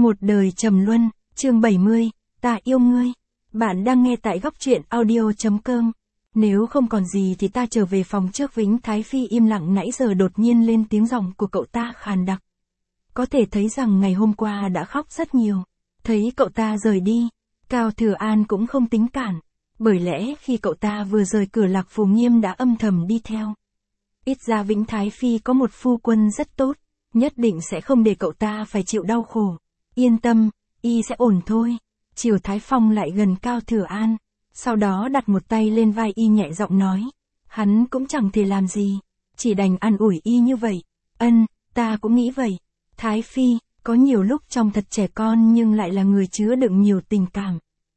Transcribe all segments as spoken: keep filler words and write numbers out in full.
Một đời trầm luân, chương bảy mươi, ta yêu ngươi. Bạn đang nghe tại góc truyện audio.com. Nếu không còn gì thì ta trở về phòng trước. Vĩnh Thái Phi im lặng nãy giờ đột nhiên lên tiếng, giọng của cậu ta khàn đặc. Có thể thấy rằng ngày hôm qua đã khóc rất nhiều. Thấy cậu ta rời đi, Cao Thừa An cũng không tính cản. Bởi lẽ khi cậu ta vừa rời cửa, Lạc Phù Nghiêm đã âm thầm đi theo. Ít ra Vĩnh Thái Phi có một phu quân rất tốt, nhất định sẽ không để cậu ta phải chịu đau khổ. Yên tâm, y sẽ ổn thôi. Triều Thái Phong lại gần Cao Thừa An, sau đó đặt một tay lên vai y, nhẹ giọng nói. Hắn cũng chẳng thể làm gì, chỉ đành an ủi y như vậy. Ân, ta cũng nghĩ vậy. Thái Phi, có nhiều lúc trông thật trẻ con nhưng lại là người chứa đựng nhiều tình cảm.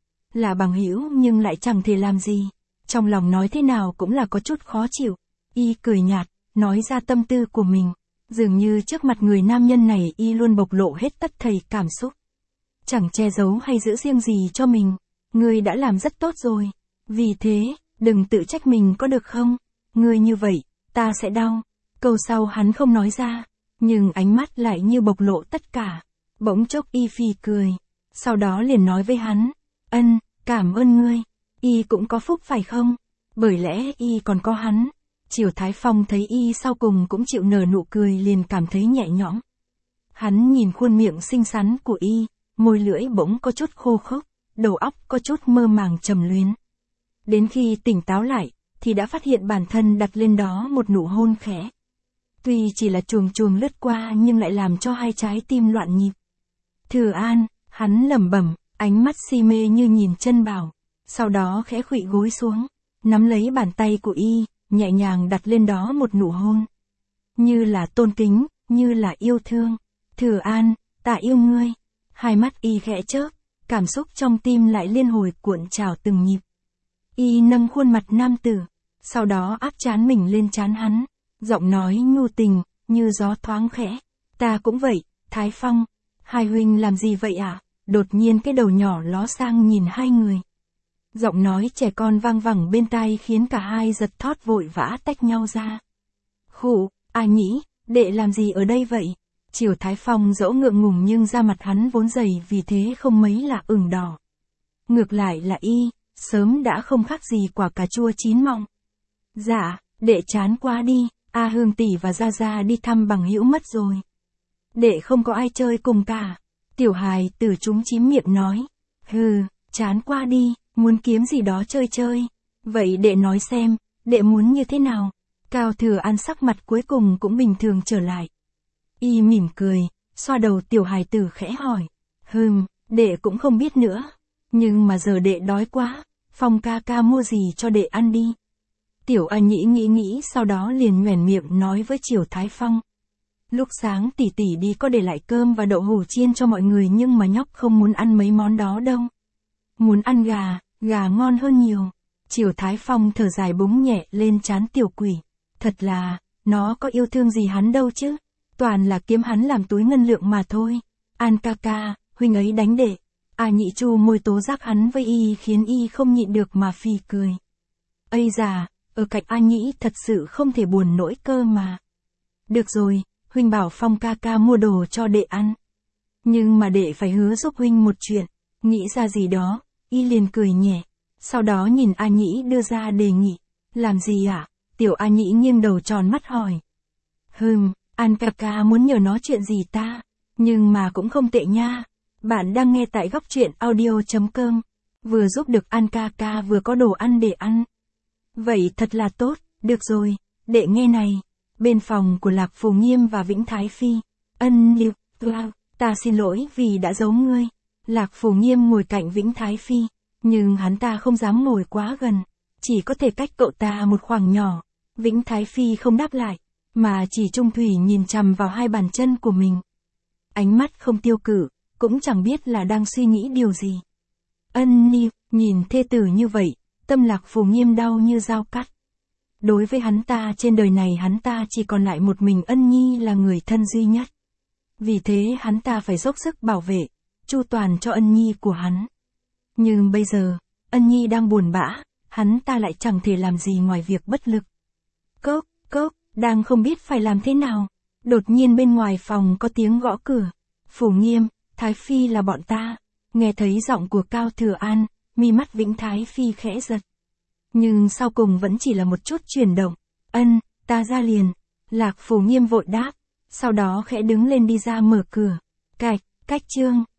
Là bằng hữu nhưng lại chẳng thể làm gì. Trong lòng nói thế nào cũng là có chút khó chịu. Y cười nhạt, nói ra tâm tư của mình. Dường như trước mặt người nam nhân này y luôn bộc lộ hết tất thảy cảm xúc. Chẳng che giấu hay giữ riêng gì cho mình. Ngươi đã làm rất tốt rồi. Vì thế, đừng tự trách mình có được không? Ngươi như vậy, ta sẽ đau. Câu sau hắn không nói ra, nhưng ánh mắt lại như bộc lộ tất cả. Bỗng chốc y phì cười. Sau đó liền nói với hắn. Ân, cảm ơn ngươi. Y cũng có phúc phải không? Bởi lẽ y còn có hắn. Triều Thái Phong thấy y sau cùng cũng chịu nở nụ cười, liền cảm thấy nhẹ nhõm. Hắn nhìn khuôn miệng xinh xắn của y, môi lưỡi bỗng có chút khô khốc, đầu óc có chút mơ màng trầm luyến. Đến khi tỉnh táo lại, thì đã phát hiện bản thân đặt lên đó một nụ hôn khẽ. Tuy chỉ là chuồng chuồng lướt qua nhưng lại làm cho hai trái tim loạn nhịp. Thừa An, hắn lẩm bẩm, ánh mắt si mê như nhìn chân bảo. Sau đó khẽ khuỵu gối xuống, nắm lấy bàn tay của y, nhẹ nhàng đặt lên đó một nụ hôn. Như là tôn kính, như là yêu thương. Thừa An, ta yêu ngươi. Hai mắt y khẽ chớp, cảm xúc trong tim lại liên hồi cuộn trào từng nhịp. Y nâng khuôn mặt nam tử, sau đó áp trán mình lên trán hắn, giọng nói nhu tình, như gió thoáng khẽ. Ta cũng vậy, Thái Phong. Hai huynh làm gì vậy ạ? À? Đột nhiên cái đầu nhỏ ló sang nhìn hai người. Giọng nói trẻ con vang vẳng bên tai khiến cả hai giật thót, vội vã tách nhau ra. Khụ, ai nhỉ, đệ làm gì ở đây vậy? Triều Thái Phong dẫu ngượng ngùng nhưng da mặt hắn vốn dày, vì thế không mấy là ửng đỏ. Ngược lại là y, sớm đã không khác gì quả cà chua chín mọng. Dạ, đệ chán quá đi, A Hương tỷ và Gia Gia đi thăm bằng hữu mất rồi. Đệ không có ai chơi cùng cả. Tiểu hài tử chúng chím miệng nói. Hừ, chán quá đi, muốn kiếm gì đó chơi chơi. Vậy đệ nói xem, đệ muốn như thế nào? Cao Thừa An sắc mặt cuối cùng cũng bình thường trở lại. Y mỉm cười, xoa đầu tiểu hài tử khẽ hỏi. Hừm, đệ cũng không biết nữa. Nhưng mà giờ đệ đói quá, Phong ca ca mua gì cho đệ ăn đi. Tiểu A Nhĩ nghĩ nghĩ, sau đó liền nhoẻn miệng nói với Triều Thái Phong. Lúc sáng tỷ tỷ đi có để lại cơm và đậu hủ chiên cho mọi người, nhưng mà nhóc không muốn ăn mấy món đó đâu. Muốn ăn gà, gà ngon hơn nhiều. Triều Thái Phong thở dài búng nhẹ lên trán tiểu quỷ. Thật là, nó có yêu thương gì hắn đâu chứ. Toàn là kiếm hắn làm túi ngân lượng mà thôi. An ca ca, huynh ấy đánh đệ. A Nhĩ chu môi tố giác hắn với y, khiến y không nhịn được mà phì cười. Ây già, ở cạnh A Nhĩ thật sự không thể buồn nổi cơ mà. Được rồi, huynh bảo Phong ca ca mua đồ cho đệ ăn. Nhưng mà đệ phải hứa giúp huynh một chuyện. Nghĩ ra gì đó, y liền cười nhẹ. Sau đó nhìn A Nhĩ đưa ra đề nghị. Làm gì ạ? À? Tiểu A Nhĩ nghiêng đầu tròn mắt hỏi. Hừm, An ca ca muốn nhờ nó chuyện gì ta? Nhưng mà cũng không tệ nha. Bạn đang nghe tại góc truyện audio.com. Vừa giúp được An ca ca vừa có đồ ăn để ăn. Vậy thật là tốt, được rồi, đệ nghe này. Bên phòng của Lạc Phù Nghiêm và Vĩnh Thái Phi. Ân liêu, ta xin lỗi vì đã giấu ngươi. Lạc Phù Nghiêm ngồi cạnh Vĩnh Thái Phi, nhưng hắn ta không dám ngồi quá gần, chỉ có thể cách cậu ta một khoảng nhỏ. Vĩnh Thái Phi không đáp lại, mà chỉ trung thủy nhìn chằm vào hai bàn chân của mình. Ánh mắt không tiêu cự, cũng chẳng biết là đang suy nghĩ điều gì. Ân liêu, nhìn thê tử như vậy, tâm Lạc Phù Nghiêm đau như dao cắt. Đối với hắn ta trên đời này, hắn ta chỉ còn lại một mình Ân Nhi là người thân duy nhất. Vì thế hắn ta phải dốc sức bảo vệ, chu toàn cho Ân Nhi của hắn. Nhưng bây giờ, Ân Nhi đang buồn bã, hắn ta lại chẳng thể làm gì ngoài việc bất lực. Cốc, cốc, đang không biết phải làm thế nào. Đột nhiên bên ngoài phòng có tiếng gõ cửa. Phù Nghiêm, Thái Phi là bọn ta. Nghe thấy giọng của Cao Thừa An, mi mắt Vĩnh Thái Phi khẽ giật. Nhưng sau cùng vẫn chỉ là một chút chuyển động. Ân, ta ra liền. Lạc Phủ Nghiêm vội đáp. Sau đó khẽ đứng lên đi ra mở cửa. Cạch, cách chương.